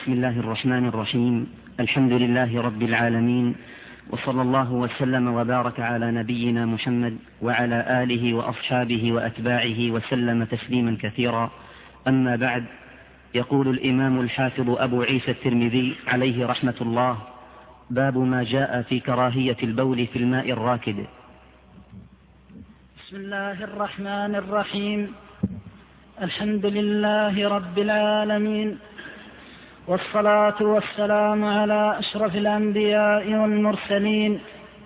بسم الله الرحمن الرحيم. الحمد لله رب العالمين، وصلى الله وسلم وبارك على نبينا محمد وعلى آله وأصحابه وأتباعه وسلم تسليما كثيرا. أما بعد، يقول الإمام الحافظ أبو عيسى الترمذي عليه رحمة الله: باب ما جاء في كراهية البول في الماء الراكد. بسم الله الرحمن الرحيم. الحمد لله رب العالمين، والصلاة والسلام على أشرف الأنبياء والمرسلين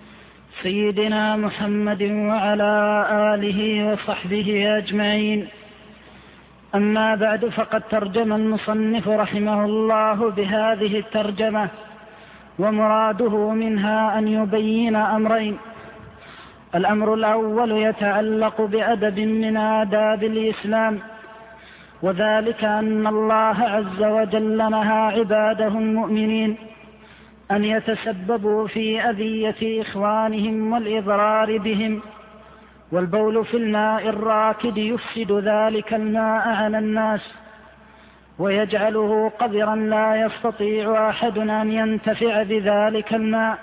سيدنا محمد وعلى آله وصحبه أجمعين. أما بعد، فقد ترجم المصنف رحمه الله بهذه الترجمة، ومراده منها أن يبين أمرين. الأمر الأول يتعلق بأدب من آداب الإسلام، وذلك أن الله عز وجل نهى عباده المؤمنين أن يتسببوا في أذية إخوانهم والإضرار بهم، والبول في الماء الراكد يفسد ذلك الماء على الناس ويجعله قذرا لا يستطيع أحد أن ينتفع بذلك الماء،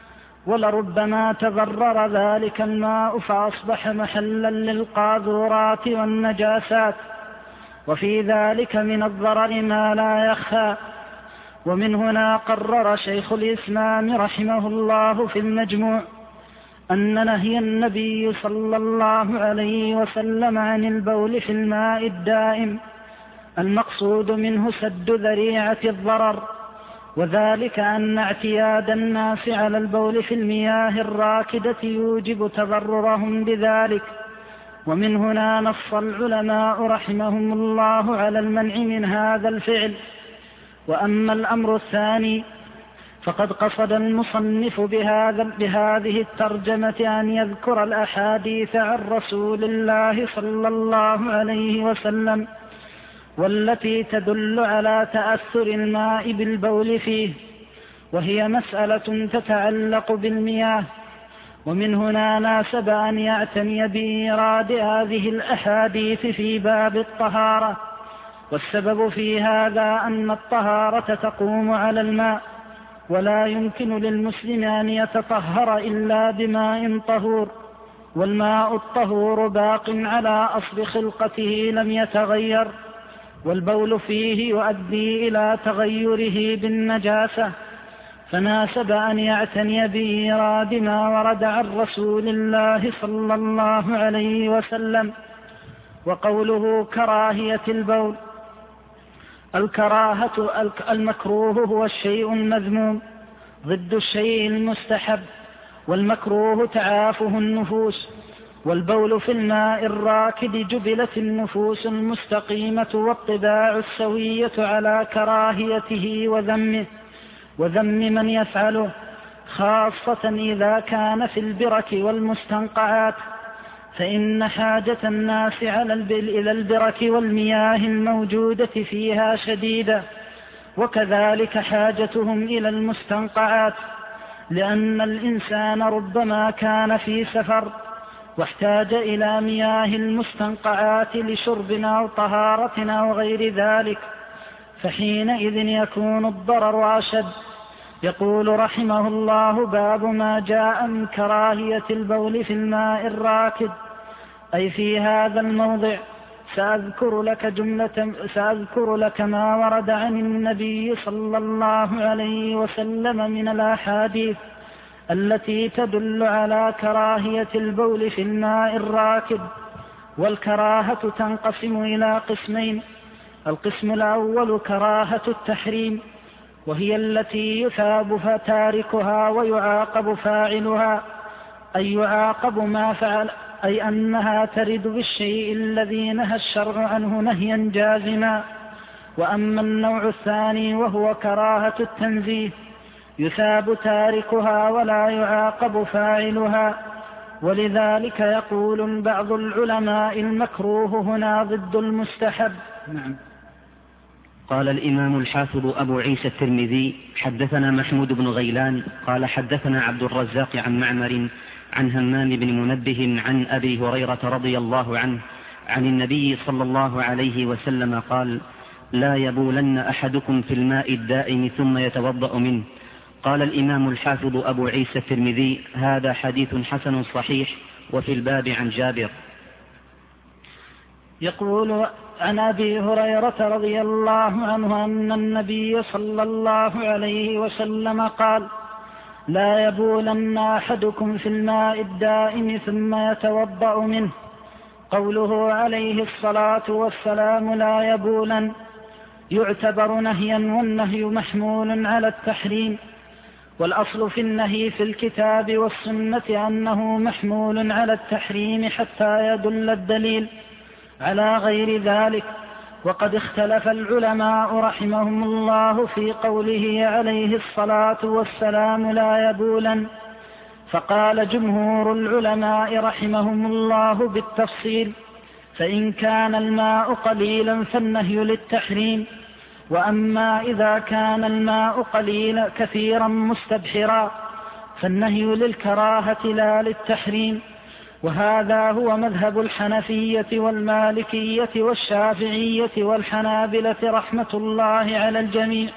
ولربما تضرر ذلك الماء فأصبح محلا للقاذورات والنجاسات، وفي ذلك من الضرر ما لا يخفى. ومن هنا قرر شيخ الإسلام رحمه الله في المجموع أن نهي النبي صلى الله عليه وسلم عن البول في الماء الدائم المقصود منه سد ذريعة الضرر، وذلك أن اعتياد الناس على البول في المياه الراكدة يوجب تضررهم بذلك. ومن هنا نص العلماء رحمهم الله على المنع من هذا الفعل. وأما الأمر الثاني، فقد قصد المصنف بهذه الترجمة أن يذكر الأحاديث عن رسول الله صلى الله عليه وسلم والتي تدل على تأثر الماء بالبول فيه، وهي مسألة تتعلق بالمياه. ومن هنا ناسب أن يعتني بإيراد هذه الأحاديث في باب الطهارة، والسبب في هذا أن الطهارة تقوم على الماء، ولا يمكن للمسلم أن يتطهر إلا بماء طهور، والماء الطهور باق على أصل خلقته لم يتغير، والبول فيه يؤدي إلى تغيره بالنجاسة، فناسب أن يعتني بإيراد ما ورد عن رسول الله صلى الله عليه وسلم. وقوله كراهية البول، الكراهة المكروه هو الشيء المذموم ضد الشيء المستحب، والمكروه تعافه النفوس. والبول في الماء الراكد جبلت النفوس المستقيمة والطباع السوية على كراهيته وذم من يفعله، خاصة إذا كان في البرك والمستنقعات، فإن حاجة الناس إلى البرك والمياه الموجودة فيها شديدة، وكذلك حاجتهم إلى المستنقعات، لأن الإنسان ربما كان في سفر واحتاج إلى مياه المستنقعات لشرب أو طهارة أو غير ذلك، فحينئذ يكون الضرر أشد. يقول رحمه الله: باب ما جاء من كراهية البول في الماء الراكد. أي في هذا الموضع سأذكر لك ما ورد عن النبي صلى الله عليه وسلم من الأحاديث التي تدل على كراهية البول في الماء الراكد. والكراهة تنقسم إلى قسمين: القسم الأول كراهة التحريم، وهي التي يثاب تاركها ويعاقب فاعلها، أي يعاقب ما فعل، أي أنها ترد بالشيء الذي نهى الشرع عنه نهيا جازما. وأما النوع الثاني وهو كراهة التنزيه، يثاب تاركها ولا يعاقب فاعلها، ولذلك يقول بعض العلماء المكروه هنا ضد المستحب. نعم. قال الإمام الحافظ أبو عيسى الترمذي: حدثنا محمود بن غيلان قال حدثنا عبد الرزاق عن معمر عن همام بن منبه عن أبي هريرة رضي الله عنه عن النبي صلى الله عليه وسلم قال: لا يبولن أحدكم في الماء الدائم ثم يتوضأ منه. قال الإمام الحافظ أبو عيسى الترمذي: هذا حديث حسن صحيح. وفي الباب عن جابر. يقول عن أبي هريرة رضي الله عنه أن النبي صلى الله عليه وسلم قال: لا يبولن أحدكم في الماء الدائم ثم يتوضأ منه. قوله عليه الصلاة والسلام لا يبولن يعتبر نهيا، والنهي محمول على التحريم، والأصل في النهي في الكتاب والسنة أنه محمول على التحريم حتى يدل الدليل على غير ذلك. وقد اختلف العلماء رحمهم الله في قوله عليه الصلاة والسلام لا يبولن، فقال جمهور العلماء رحمهم الله بالتفصيل: فإن كان الماء قليلا فالنهي للتحريم، وأما إذا كان الماء قليلا كثيرا مستبحرا فالنهي للكراهة لا للتحريم. وهذا هو مذهب الحنفية والمالكية والشافعية والحنابلة رحمة الله على الجميع.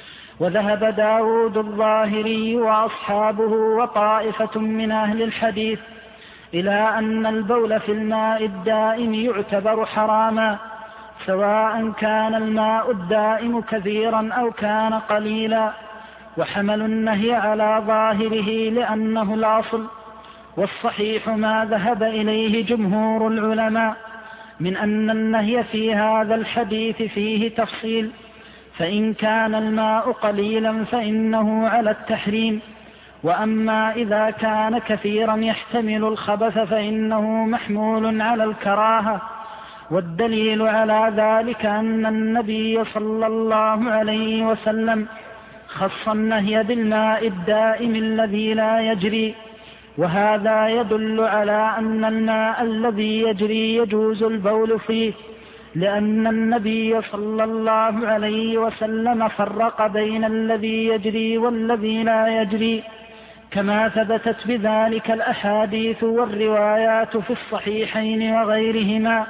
وذهب داود الظاهري وأصحابه وطائفة من أهل الحديث إلى أن البول في الماء الدائم يعتبر حراما، سواء كان الماء الدائم كثيرا أو كان قليلا، وحملوا النهي على ظاهره لأنه الأصل. والصحيح ما ذهب إليه جمهور العلماء من أن النهي في هذا الحديث فيه تفصيل، فإن كان الماء قليلا فإنه على التحريم، وأما إذا كان كثيرا يحتمل الخبث فإنه محمول على الكراهة. والدليل على ذلك أن النبي صلى الله عليه وسلم خص النهي بالماء الدائم الذي لا يجري، وهذا يدل على أن الماء الذي يجري يجوز البول فيه، لأن النبي صلى الله عليه وسلم فرق بين الذي يجري والذي لا يجري، كما ثبتت بذلك الأحاديث والروايات في الصحيحين وغيرهما.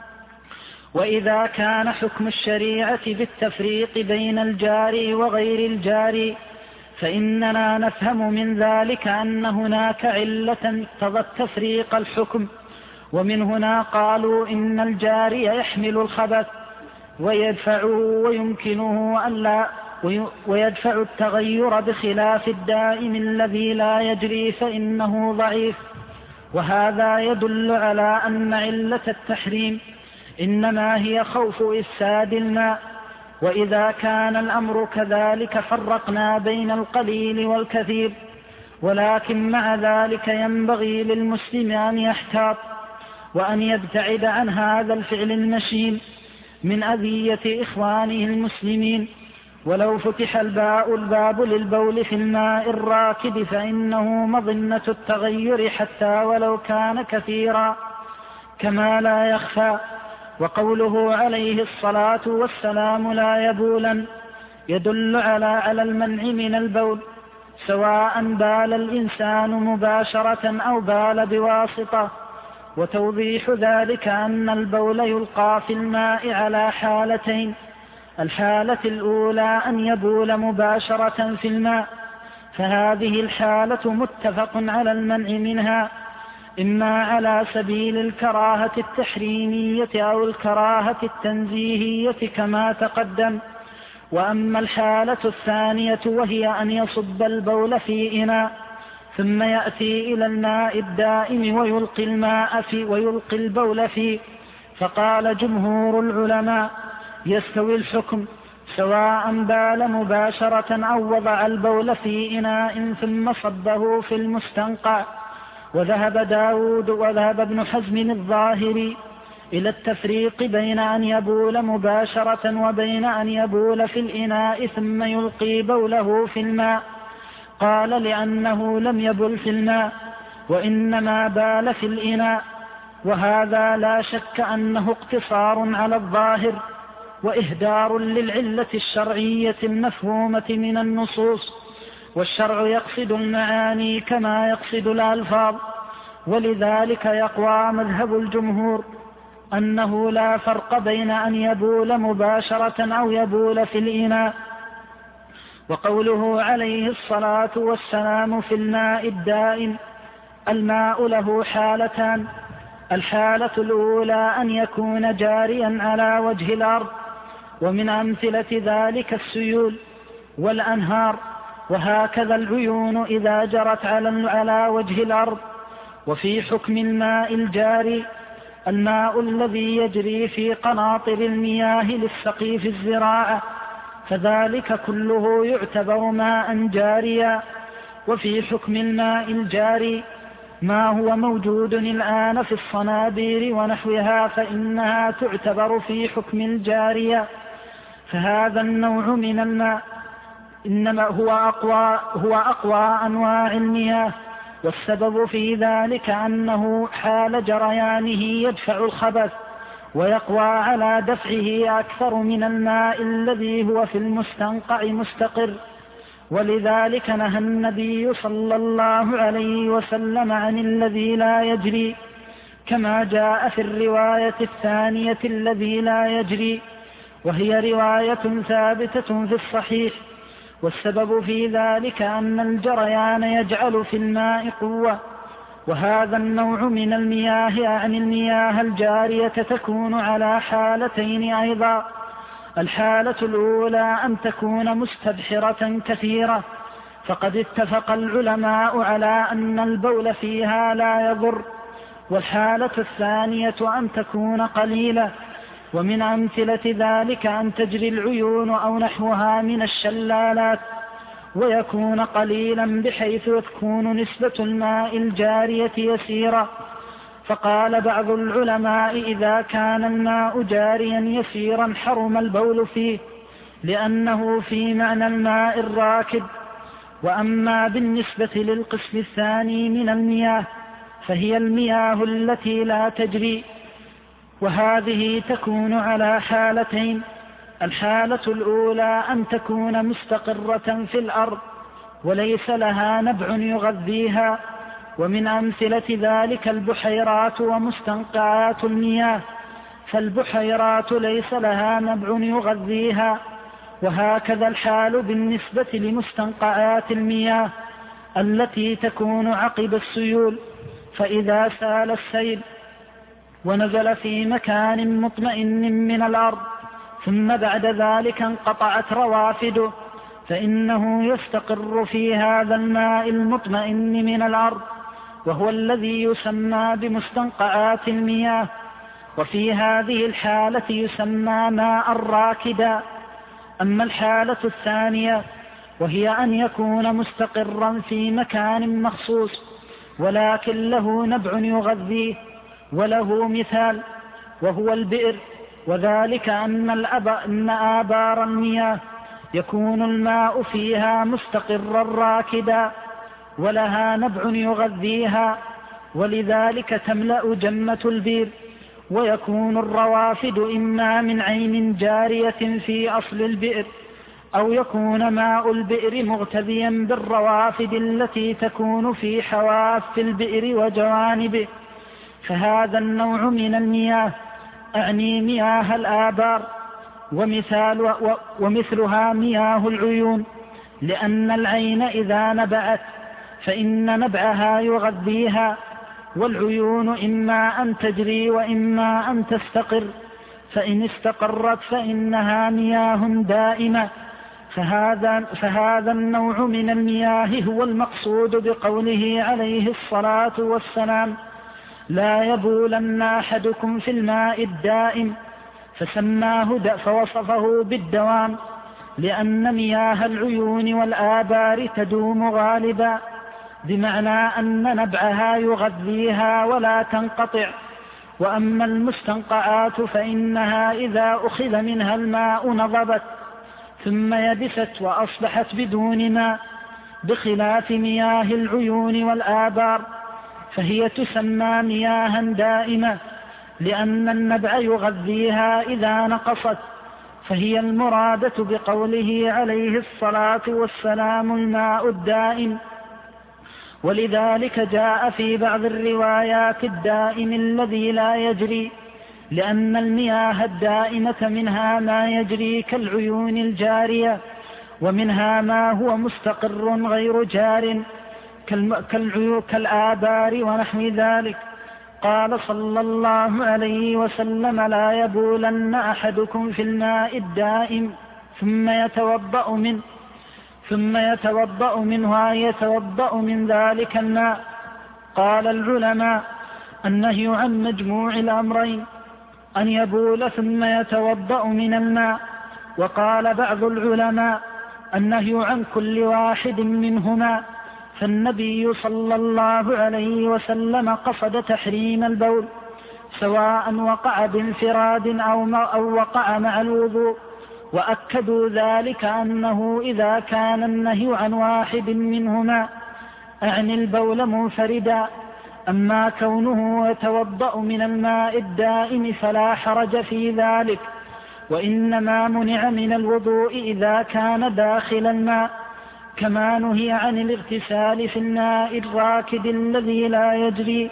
وإذا كان حكم الشريعة بالتفريق بين الجاري وغير الجاري فإننا نفهم من ذلك أن هناك علة اقتضت تفريق الحكم، ومن هنا قالوا إن الجاري يحمل الخبث ويدفع التغير بخلاف الدائم الذي لا يجري فإنه ضعيف. وهذا يدل على أن علة التحريم إنما هي خوف إفساد الماء. وإذا كان الأمر كذلك فرقنا بين القليل والكثير، ولكن مع ذلك ينبغي للمسلم أن يحتاط وأن يبتعد عن هذا الفعل المشين من أذية إخوانه المسلمين. ولو فتح الباب للبول في الماء الراكد فإنه مظنة التغير حتى ولو كان كثيرا، كما لا يخفى. وقوله عليه الصلاة والسلام لا يبولن يدل على المنع من البول، سواء بال الإنسان مباشرة أو بال بواسطة. وتوضيح ذلك أن البول يلقى في الماء على حالتين: الحالة الأولى أن يبول مباشرة في الماء، فهذه الحالة متفق على المنع منها، إما على سبيل الكراهة التحريمية أو الكراهة التنزيهية كما تقدم. وأما الحالة الثانية وهي أن يصب البول في إناء ثم يأتي إلى الماء الدائم ويلقي البول فيه، فقال جمهور العلماء: يستوي الحكم سواء بال مباشرة أو وضع البول في إناء ثم صبه في المستنقع. وذهب داود وذهب ابن حزم الظاهري إلى التفريق بين أن يبول مباشرة وبين أن يبول في الإناء ثم يلقي بوله في الماء. قال: لأنه لم يبل في الماء وإنما بال في الإناء. وهذا لا شك أنه اقتصار على الظاهر وإهدار للعلة الشرعية المفهومة من النصوص، والشرع يقصد المعاني كما يقصد الألفاظ، ولذلك يقوى مذهب الجمهور أنه لا فرق بين أن يبول مباشرة أو يبول في الإناء. وقوله عليه الصلاة والسلام في الماء الدائم: الماء له حالتان: الحالة الأولى أن يكون جاريا على وجه الأرض، ومن أمثلة ذلك السيول والأنهار، وهكذا العيون إذا جرت على وجه الأرض. وفي حكم الماء الجاري: الماء الذي يجري في قناطر المياه للسقي في الزراعة، فذلك كله يعتبر ماء جاريا. وفي حكم الماء الجاري ما هو موجود الآن في الصنابير ونحوها، فإنها تعتبر في حكم الجارية. فهذا النوع من الماء إنما هو أقوى أنواع المياه، والسبب في ذلك أنه حال جريانه يدفع الخبث ويقوى على دفعه أكثر من الماء الذي هو في المستنقع مستقر. ولذلك نهى النبي صلى الله عليه وسلم عن الذي لا يجري، كما جاء في الرواية الثانية الذي لا يجري، وهي رواية ثابتة في الصحيح. والسبب في ذلك أن الجريان يجعل في الماء قوة. وهذا النوع من المياه عن المياه الجارية تكون على حالتين أيضا: الحالة الأولى أن تكون مستبحرة كثيرة، فقد اتفق العلماء على أن البول فيها لا يضر. والحالة الثانية أن تكون قليلة، ومن أمثلة ذلك أن تجري العيون أو نحوها من الشلالات، ويكون قليلا بحيث تكون نسبة الماء الجارية يسيرة. فقال بعض العلماء: إذا كان الماء جاريا يسيرا حرم البول فيه، لأنه في معنى الماء الراكد. وأما بالنسبة للقسم الثاني من المياه فهي المياه التي لا تجري، وهذه تكون على حالتين: الحالة الأولى أن تكون مستقرة في الأرض وليس لها نبع يغذيها، ومن أمثلة ذلك البحيرات ومستنقعات المياه، فالبحيرات ليس لها نبع يغذيها. وهكذا الحال بالنسبة لمستنقعات المياه التي تكون عقب السيول، فإذا سال السيل ونزل في مكان مطمئن من الأرض ثم بعد ذلك انقطعت روافده، فإنه يستقر في هذا الماء المطمئن من الأرض، وهو الذي يسمى بمستنقعات المياه. وفي هذه الحالة يسمى ماء راكدا. أما الحالة الثانية وهي أن يكون مستقرا في مكان مخصوص ولكن له نبع يغذيه، وله مثال وهو البئر، وذلك أن آبار المياه يكون الماء فيها مستقرا راكدا ولها نبع يغذيها، ولذلك تملأ جمة البئر، ويكون الروافد إما من عين جارية في أصل البئر، أو يكون ماء البئر مغتذيا بالروافد التي تكون في حواف البئر وجوانبه. فهذا النوع من المياه أعني مياه الآبار، ومثلها مياه العيون، لأن العين إذا نبعت فإن نبعها يغذيها، والعيون إما أن تجري وإما أن تستقر، فإن استقرت فإنها مياه دائمة. فهذا النوع من المياه هو المقصود بقوله عليه الصلاة والسلام: لا يبولن أحدكم في الماء الدائم، فوصفه بالدوام، لأن مياه العيون والآبار تدوم غالبا، بمعنى أن نبعها يغذيها ولا تنقطع. وأما المستنقعات فإنها إذا أخذ منها الماء نضبت ثم يبست وأصبحت بدون ماء، بخلاف مياه العيون والآبار، فهي تسمى مياها دائمة، لأن النبع يغذيها إذا نقصت، فهي المرادة بقوله عليه الصلاة والسلام الماء الدائم. ولذلك جاء في بعض الروايات الدائم الذي لا يجري، لأن المياه الدائمة منها ما يجري كالعيون الجارية، ومنها ما هو مستقر غير جار كالآبار ونحو ذلك. قال صلى الله عليه وسلم: لا يبولن أحدكم في الماء الدائم ثم يتوضأ منه أي يتوضأ من ذلك الماء. قال العلماء: النهي عن مجموع الأمرين، أن يبول ثم يتوضأ من الماء. وقال بعض العلماء: النهي عن كل واحد منهما، فالنبي صلى الله عليه وسلم قصد تحريم البول سواء وقع بانفراد أو وقع مع الوضوء. وأكدوا ذلك أنه إذا كان النهي عن واحد منهما أعني البول منفردا، أما كونه يتوضأ من الماء الدائم فلا حرج في ذلك، وإنما منع من الوضوء إذا كان داخل الماء، كما نهي عن الاغتسال في الماء الراكد الذي لا يجري.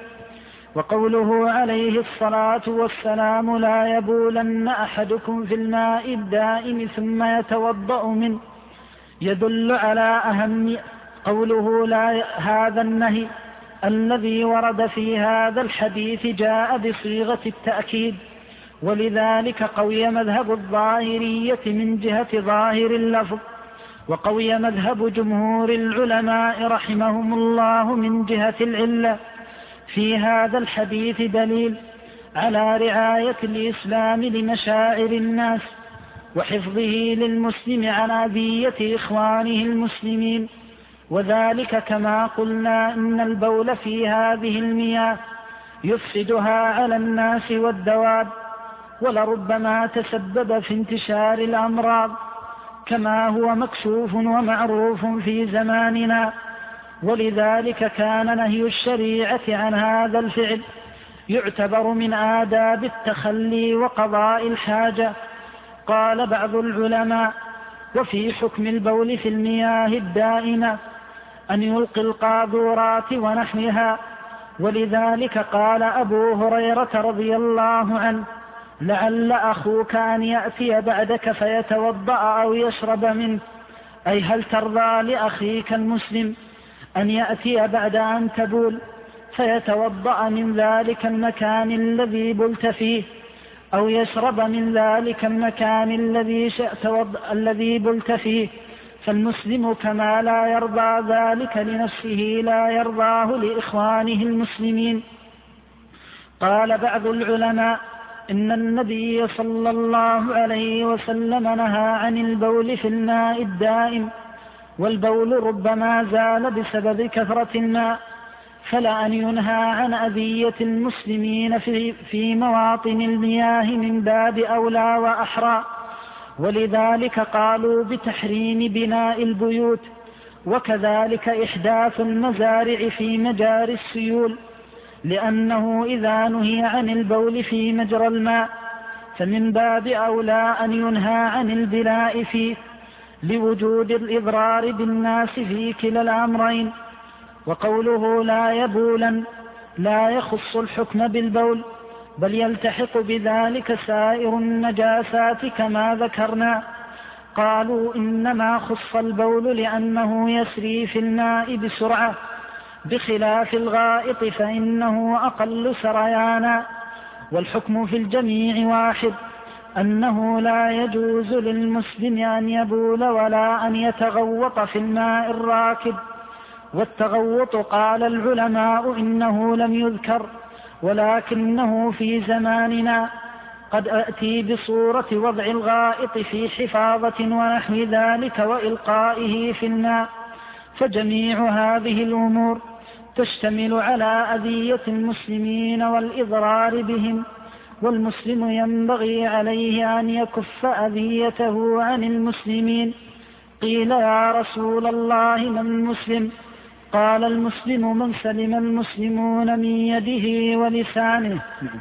وقوله عليه الصلاة والسلام: لا يبولن أحدكم في الماء الدائم ثم يتوضأ منه، يدل على أهم قوله هذا النهي الذي ورد في هذا الحديث جاء بصيغة التأكيد، ولذلك قوي مذهب الظاهرية من جهة ظاهر اللفظ، وقوي مذهب جمهور العلماء رحمهم الله من جهة العلة. في هذا الحديث دليل على رعاية الإسلام لمشاعر الناس وحفظه للمسلم عن أذية إخوانه المسلمين، وذلك كما قلنا إن البول في هذه المياه يفسدها على الناس والدواب، ولربما تسبب في انتشار الأمراض كما هو مكشوف ومعروف في زماننا. ولذلك كان نهي الشريعة عن هذا الفعل يعتبر من آداب التخلي وقضاء الحاجة. قال بعض العلماء: وفي حكم البول في المياه الدائمة أن يلقي القاذورات ونحوها. ولذلك قال أبو هريرة رضي الله عنه: لعل أخوك أن يأتي بعدك فيتوضأ أو يشرب منه، أي هل ترضى لأخيك المسلم أن يأتي بعد أن تبول فيتوضأ من ذلك المكان الذي بلت فيه، أو يشرب من ذلك المكان الذي بلت فيه؟ فالمسلم كما لا يرضى ذلك لنفسه لا يرضاه لإخوانه المسلمين. قال بعض العلماء: إن النبي صلى الله عليه وسلم نهى عن البول في الماء الدائم، والبول ربما زال بسبب كثرة الماء، فلأن ينهى عن أذية المسلمين في مواطن المياه من باب أولى وأحرى. ولذلك قالوا بتحريم بناء البيوت، وكذلك إحداث المزارع في مجاري السيول، لأنه إذا نهي عن البول في مجرى الماء فمن باب أولى أن ينهى عن البناء فيه، لوجود الإضرار بالناس في كلا الأمرين. وقوله لا يبولا لا يخص الحكم بالبول، بل يلتحق بذلك سائر النجاسات كما ذكرنا. قالوا إنما خص البول لأنه يسري في الماء بسرعة، بخلاف الغائط فإنه أقل سريانا. والحكم في الجميع واحد، أنه لا يجوز للمسلم أن يبول ولا أن يتغوط في الماء الراكد. والتغوط قال العلماء إنه لم يذكر، ولكنه في زماننا قد أتي بصورة وضع الغائط في حفاظة ونحو ذلك وإلقائه في الماء. فجميع هذه الأمور تشتمل على أذية المسلمين والإضرار بهم، والمسلم ينبغي عليه أن يكف أذيته عن المسلمين. قيل يا رسول الله من المسلم؟ قال المسلم من سلم المسلمون من يده ولسانه.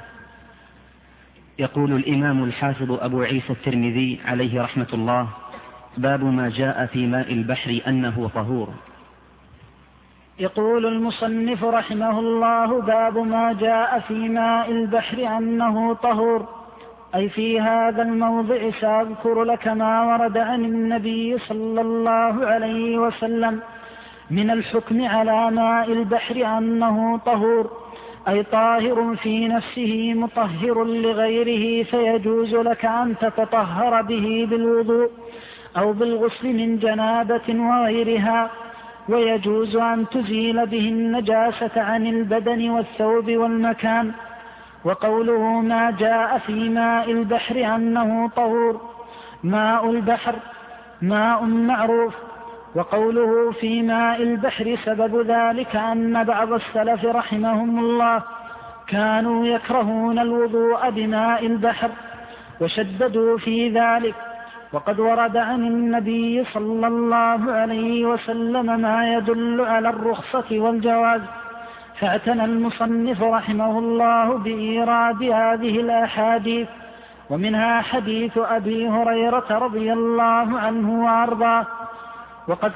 يقول الإمام الحافظ أبو عيسى الترمذي عليه رحمة الله: باب ما جاء في ماء البحر أنه طهور. يقول المصنف رحمه الله: باب ما جاء في ماء البحر أنه طهور. أي في هذا الموضع سأذكر لك ما ورد عن النبي صلى الله عليه وسلم من الحكم على ماء البحر أنه طهور، أي طاهر في نفسه مطهر لغيره، فيجوز لك أن تتطهر به بالوضوء أو بالغسل من جنابة وغيرها، ويجوز أن تزيل به النجاسة عن البدن والثوب والمكان. وقوله ما جاء في ماء البحر أنه طهور: ماء البحر ماء معروف. وقوله في ماء البحر سبب ذلك أن بعض السلف رحمهم الله كانوا يكرهون الوضوء بماء البحر وشددوا في ذلك، وقد ورد عن النبي صلى الله عليه وسلم ما يدل على الرخصة والجواز، فاعتنى المصنف رحمه الله بإيراد هذه الأحاديث، ومنها حديث أبي هريرة رضي الله عنه وأرضاه. وقد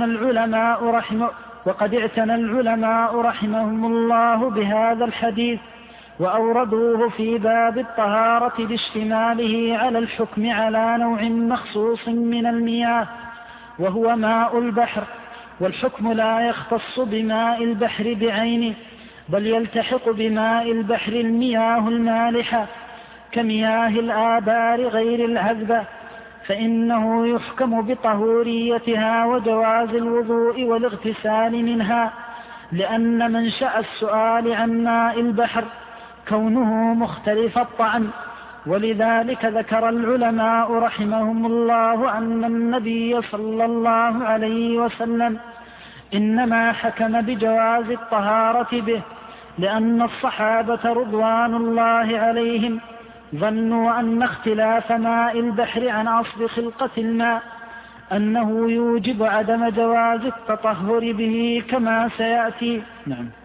اعتنى العلماء رحمهم الله بهذا الحديث وأوردوه في باب الطهارة باشتماله على الحكم على نوع مخصوص من المياه وهو ماء البحر، والحكم لا يختص بماء البحر بعينه، بل يلتحق بماء البحر المياه المالحة كمياه الآبار غير العذبة، فإنه يحكم بطهوريتها وجواز الوضوء والاغتسال منها، لأن منشأ السؤال عن ماء البحر كونه مختلف الطعم. ولذلك ذكر العلماء رحمهم الله أن النبي صلى الله عليه وسلم إنما حكم بجواز الطهارة به، لأن الصحابة رضوان الله عليهم ظنوا أن اختلاف ماء البحر عن أصل خلقة الماء أنه يوجب عدم جواز التطهر به كما سيأتي. نعم.